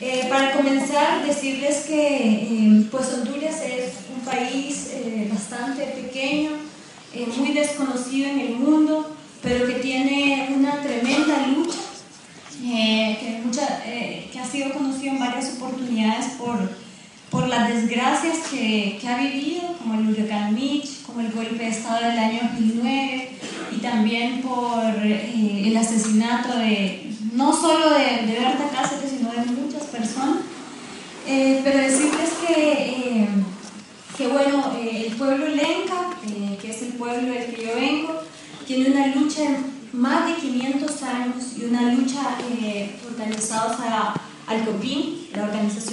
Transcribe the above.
Para comenzar, decirles que pues Honduras es un país bastante pequeño, muy desconocido en el mundo, pero que tiene una tremenda lucha, que ha sido conocido en varias oportunidades por las desgracias que ha vivido, como el huracán Mitch, como el golpe de Estado del año 2009, y también por el asesinato no solo de Berta Cáceres, sino de muchas personas. Pero decirles que bueno, el pueblo lenca, que es el pueblo del que yo vengo, tiene una lucha de más de 500 años y una lucha organizados a Alcopín, la organización